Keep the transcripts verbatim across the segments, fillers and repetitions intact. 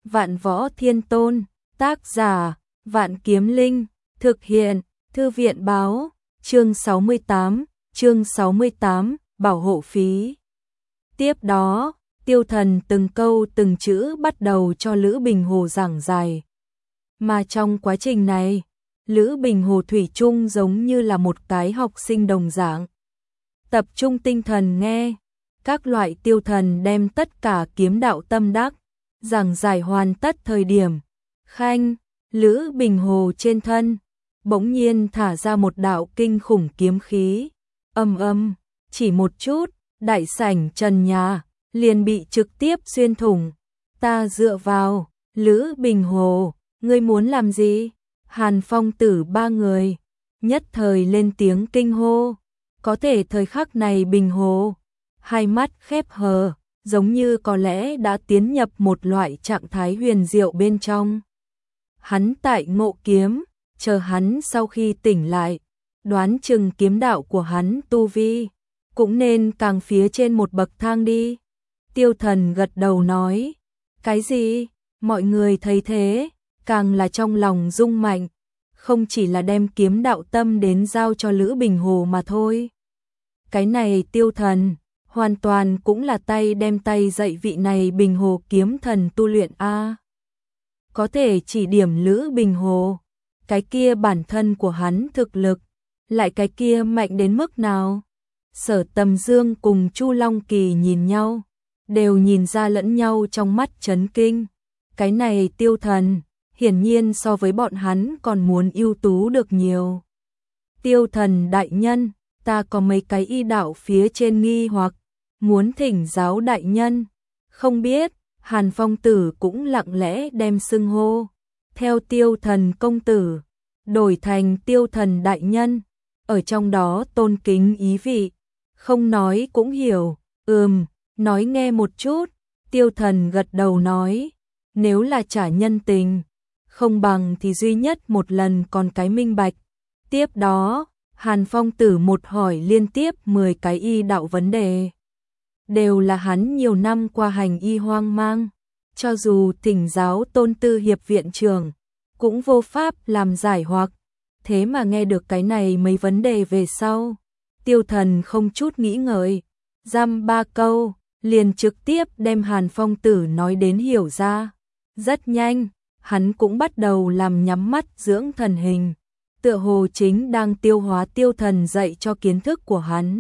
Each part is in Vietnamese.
Vạn Võ Thiên Tôn, tác giả, Vạn Kiếm Linh, thực hiện, Thư viện báo, chương sáu mươi tám, chương sáu mươi tám, bảo hộ phí. Tiếp đó, Tiêu Thần từng câu từng chữ bắt đầu cho Lữ Bình Hồ giảng giải. Mà trong quá trình này, Lữ Bình Hồ thủy chung giống như là một cái học sinh đồng dạng. Tập trung tinh thần nghe, các loại Tiêu Thần đem tất cả kiếm đạo tâm đắc, giảng giải hoàn tất thời điểm. Khanh, Lữ Bình Hồ trên thân, bỗng nhiên thả ra một đạo kinh khủng kiếm khí. Âm âm, chỉ một chút, đại sảnh trần nhà, liền bị trực tiếp xuyên thủng. Ta dựa vào, Lữ Bình Hồ, ngươi muốn làm gì? Hàn Phong Tử ba người, nhất thời lên tiếng kinh hô. Có thể thời khắc này Bình Hồ, hai mắt khép hờ, giống như có lẽ đã tiến nhập một loại trạng thái huyền diệu bên trong. Hắn tại ngộ kiếm, chờ hắn sau khi tỉnh lại, đoán chừng kiếm đạo của hắn tu vi, cũng nên càng phía trên một bậc thang đi. Tiêu Thần gật đầu nói, cái gì? Mọi người thấy thế, càng là trong lòng rung mạnh, không chỉ là đem kiếm đạo tâm đến giao cho Lữ Bình Hồ mà thôi. Cái này Tiêu Thần, hoàn toàn cũng là tay đem tay dạy vị này Bình Hồ kiếm thần tu luyện a. Có thể chỉ điểm Lữ Bình Hồ, cái kia bản thân của hắn thực lực, lại cái kia mạnh đến mức nào? Sở Tầm Dương cùng Chu Long Kỳ nhìn nhau, đều nhìn ra lẫn nhau trong mắt chấn kinh. Cái này Tiêu Thần, hiển nhiên so với bọn hắn còn muốn ưu tú được nhiều. Tiêu Thần đại nhân, ta có mấy cái y đạo phía trên nghi hoặc, muốn thỉnh giáo đại nhân. Không biết, Hàn Phong Tử cũng lặng lẽ đem xưng hô, theo Tiêu Thần công tử, đổi thành Tiêu Thần đại nhân, ở trong đó tôn kính ý vị, không nói cũng hiểu. Ừm, nói nghe một chút. Tiêu Thần gật đầu nói, nếu là trả nhân tình, không bằng thì duy nhất một lần còn cái minh bạch. Tiếp đó, Hàn Phong Tử một hỏi liên tiếp mười cái y đạo vấn đề. Đều là hắn nhiều năm qua hành y hoang mang, cho dù thỉnh giáo Tôn Tư Hiệp viện trưởng, cũng vô pháp làm giải hoặc. Thế mà nghe được cái này mấy vấn đề về sau, Tiêu Thần không chút nghĩ ngợi, dăm ba câu, liền trực tiếp đem Hàn Phong Tử nói đến hiểu ra. Rất nhanh, hắn cũng bắt đầu làm nhắm mắt dưỡng thần hình, tựa hồ chính đang tiêu hóa Tiêu Thần dạy cho kiến thức của hắn.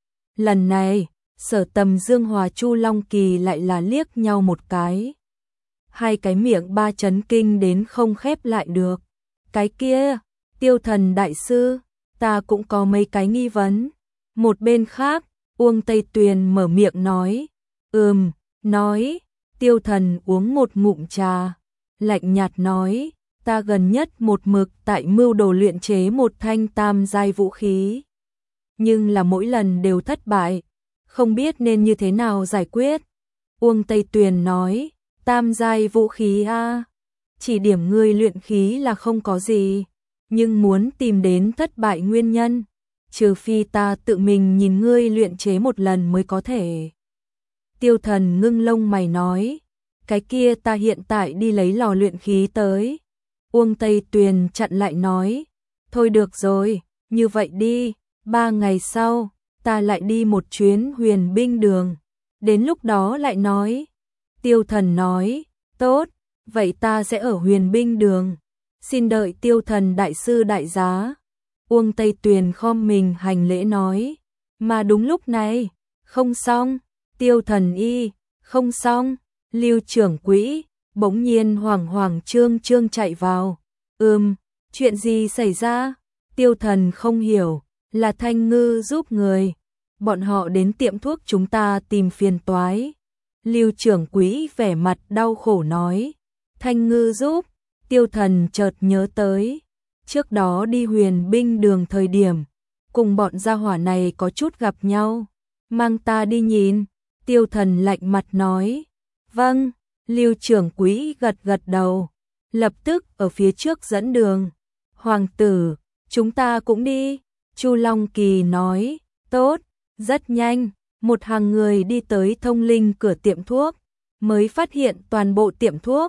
Lần này, Sở Tầm Dương hòa Chu Long Kỳ lại là liếc nhau một cái. Hai cái miệng ba chấn kinh đến không khép lại được. Cái kia, Tiêu Thần đại sư, ta cũng có mấy cái nghi vấn. Một bên khác, Uông Tây Tuyền mở miệng nói, ừm, nói. Tiêu Thần uống một ngụm trà, lạnh nhạt nói, ta gần nhất một mực tại mưu đồ luyện chế một thanh tam giai vũ khí. Nhưng là mỗi lần đều thất bại, không biết nên như thế nào giải quyết. Uông Tây Tuyền nói, tam giai vũ khí a, chỉ điểm ngươi luyện khí là không có gì, nhưng muốn tìm đến thất bại nguyên nhân, trừ phi ta tự mình nhìn ngươi luyện chế một lần mới có thể. Tiêu Thần ngưng lông mày nói, cái kia ta hiện tại đi lấy lò luyện khí tới. Uông Tây Tuyền chặn lại nói, thôi được rồi, như vậy đi, ba ngày sau, ta lại đi một chuyến Huyền Binh Đường, đến lúc đó lại nói. Tiêu Thần nói, tốt, vậy ta sẽ ở Huyền Binh Đường, xin đợi Tiêu Thần đại sư đại giá. Uông Tây Tuyền khom mình hành lễ nói, mà đúng lúc này, không xong. Tiêu Thần y, không xong. Lưu trưởng quỹ, bỗng nhiên hoảng hoảng trương trương chạy vào. Ừm, chuyện gì xảy ra? Tiêu Thần không hiểu, là Thanh Ngư giúp người. Bọn họ đến tiệm thuốc chúng ta tìm phiền toái. Lưu trưởng quỹ vẻ mặt đau khổ nói. Thanh Ngư giúp. Tiêu Thần chợt nhớ tới, trước đó đi Huyền Binh Đường thời điểm, cùng bọn gia hỏa này có chút gặp nhau. Mang ta đi nhìn. Tiêu Thần lạnh mặt nói. Vâng. Lưu trưởng quỹ gật gật đầu, lập tức ở phía trước dẫn đường. Hoàng tử, chúng ta cũng đi. Chu Long Kỳ nói, tốt. Rất nhanh, một hàng người đi tới Thông Linh cửa tiệm thuốc, mới phát hiện toàn bộ tiệm thuốc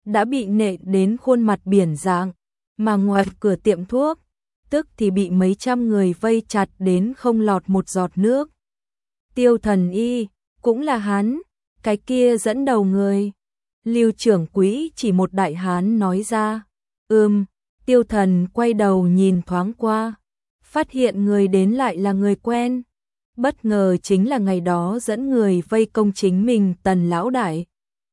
đã bị nện đến khuôn mặt biển dạng, mà ngoài cửa tiệm thuốc, tức thì bị mấy trăm người vây chặt đến không lọt một giọt nước. Tiêu Thần Y, cũng là hắn, cái kia dẫn đầu người. Lưu trưởng quỹ chỉ một đại hán nói ra. Ừm, Tiêu Thần quay đầu nhìn thoáng qua, phát hiện người đến lại là người quen. Bất ngờ chính là ngày đó dẫn người vây công chính mình Tần Lão Đại.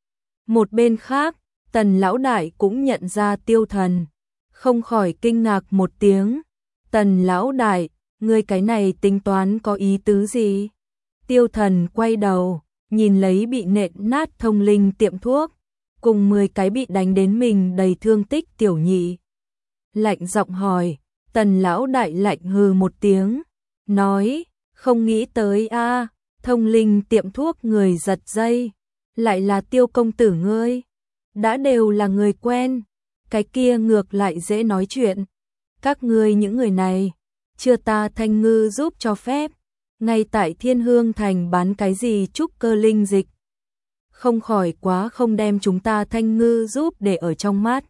Một bên khác, Tần Lão Đại cũng nhận ra Tiêu Thần, không khỏi kinh ngạc một tiếng. Tần Lão Đại, ngươi cái này tính toán có ý tứ gì? Tiêu Thần quay đầu, nhìn lấy bị nện nát Thông Linh tiệm thuốc, cùng mười cái bị đánh đến mình đầy thương tích tiểu nhị. Lạnh giọng hỏi, Tần Lão Đại lạnh hừ một tiếng, nói, không nghĩ tới a, Thông Linh tiệm thuốc người giật dây, lại là Tiêu công tử ngươi, đã đều là người quen, cái kia ngược lại dễ nói chuyện. Các ngươi những người này, chưa ta Thanh Ngư giúp cho phép, ngay tại Thiên Hương Thành bán cái gì trúc cơ linh dịch. Không khỏi quá không đem chúng ta Thanh Ngư giúp để ở trong mắt.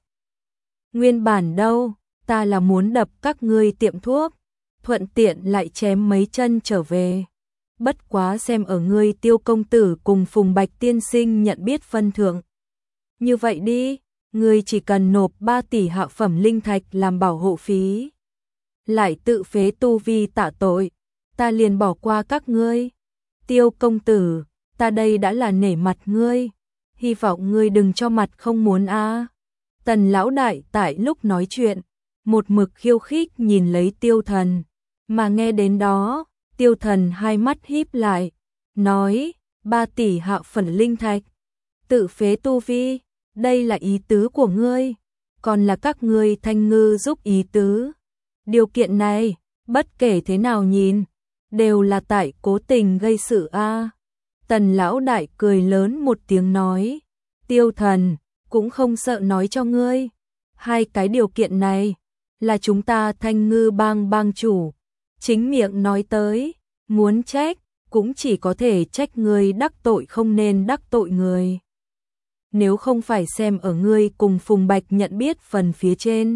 Nguyên bản đâu, ta là muốn đập các ngươi tiệm thuốc, thuận tiện lại chém mấy chân trở về. Bất quá xem ở ngươi Tiêu công tử cùng Phùng Bạch tiên sinh nhận biết phân thượng. Như vậy đi, ngươi chỉ cần nộp ba tỷ hạ phẩm linh thạch làm bảo hộ phí, lại tự phế tu vi tạ tội, ta liền bỏ qua các ngươi. Tiêu công tử, ta đây đã là nể mặt ngươi, hy vọng ngươi đừng cho mặt không muốn a. À. Tần Lão Đại tại lúc nói chuyện, một mực khiêu khích nhìn lấy Tiêu Thần, mà nghe đến đó, Tiêu Thần hai mắt híp lại, nói, ba tỷ hạ phẩm linh thạch, tự phế tu vi, đây là ý tứ của ngươi, còn là các ngươi Thanh Ngư giúp ý tứ. Điều kiện này, bất kể thế nào nhìn, đều là tại cố tình gây sự a. À. Tần Lão Đại cười lớn một tiếng nói, Tiêu Thần, cũng không sợ nói cho ngươi, hai cái điều kiện này là chúng ta Thanh Ngư bang bang chủ chính miệng nói tới, muốn trách cũng chỉ có thể trách ngươi đắc tội không nên đắc tội người. Nếu không phải xem ở ngươi cùng Phùng Bạch nhận biết phần phía trên,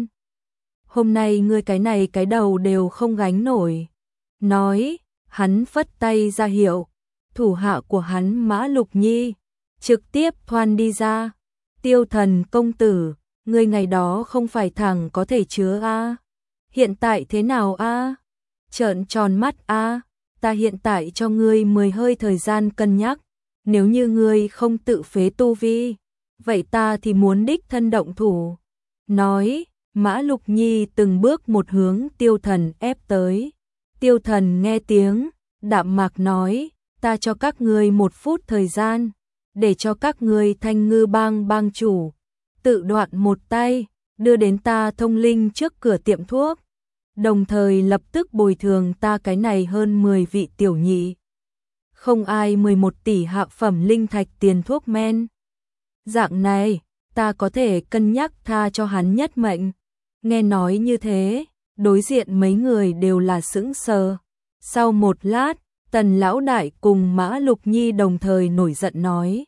hôm nay ngươi cái này cái đầu đều không gánh nổi. Nói, hắn phất tay ra hiệu, thủ hạ của hắn Mã Lục Nhi trực tiếp thoan đi ra. Tiêu Thần công tử, ngươi ngày đó không phải thẳng có thể chứa a? À? Hiện tại thế nào a? À? Trợn tròn mắt a, à? Ta hiện tại cho ngươi mười hơi thời gian cân nhắc, nếu như ngươi không tự phế tu vi, vậy ta thì muốn đích thân động thủ. Nói, Mã Lục Nhi từng bước một hướng Tiêu Thần ép tới. Tiêu Thần nghe tiếng, đạm mạc nói, ta cho các ngươi một phút thời gian, để cho các ngươi Thanh Ngư bang bang chủ tự đoạn một tay, đưa đến ta Thông Linh trước cửa tiệm thuốc, đồng thời lập tức bồi thường ta cái này hơn mười vị tiểu nhị. Không ai mười một tỷ hạ phẩm linh thạch tiền thuốc men. Dạng này, ta có thể cân nhắc tha cho hắn nhất mệnh. Nghe nói như thế, đối diện mấy người đều là sững sờ. Sau một lát, Tần Lão Đại cùng Mã Lục Nhi đồng thời nổi giận nói,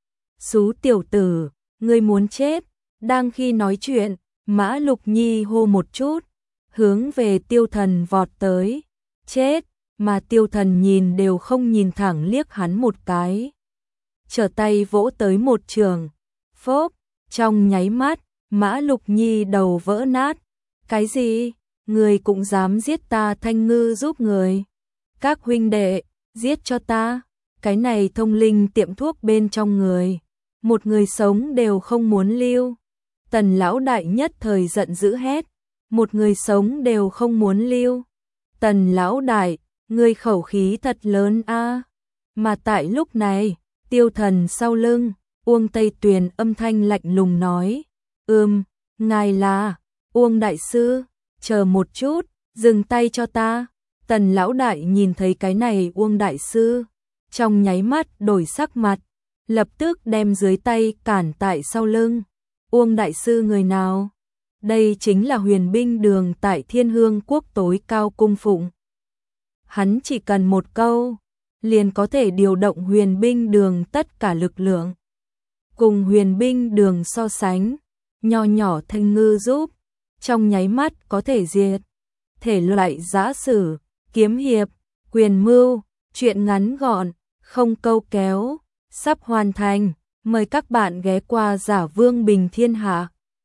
xú tiểu tử, ngươi muốn chết. Đang khi nói chuyện, Mã Lục Nhi hô một chút, hướng về Tiêu Thần vọt tới. Chết, mà Tiêu Thần nhìn đều không nhìn thẳng liếc hắn một cái, trở tay vỗ tới một trường. Phốp, trong nháy mắt, Mã Lục Nhi đầu vỡ nát. Cái gì? Người cũng dám giết ta Thanh Ngư giúp người? Các huynh đệ, giết cho ta, cái này Thông Linh tiệm thuốc bên trong người, một người sống đều không muốn lưu. Tần Lão Đại nhất thời giận dữ hét, một người sống đều không muốn lưu. Tần Lão Đại, ngươi khẩu khí thật lớn a. Mà tại lúc này, Tiêu Thần sau lưng, Uông Tây Tuyền âm thanh lạnh lùng nói, ừm, ngài là, Uông Đại Sư, chờ một chút, dừng tay cho ta. Tần Lão Đại nhìn thấy cái này Uông Đại Sư, trong nháy mắt đổi sắc mặt, lập tức đem dưới tay cản tại sau lưng. Uông Đại Sư người nào? Đây chính là huyền binh đường tại Thiên Hương Quốc tối cao cung phụng. Hắn chỉ cần một câu, liền có thể điều động huyền binh đường tất cả lực lượng. Cùng huyền binh đường so sánh, nho nhỏ thanh ngư giúp, trong nháy mắt có thể diệt. Thể loại giã sử, kiếm hiệp, quyền mưu, truyện ngắn gọn, không câu kéo, sắp hoàn thành. Mời các bạn ghé qua Giả Vương Bình Thiên Hạ.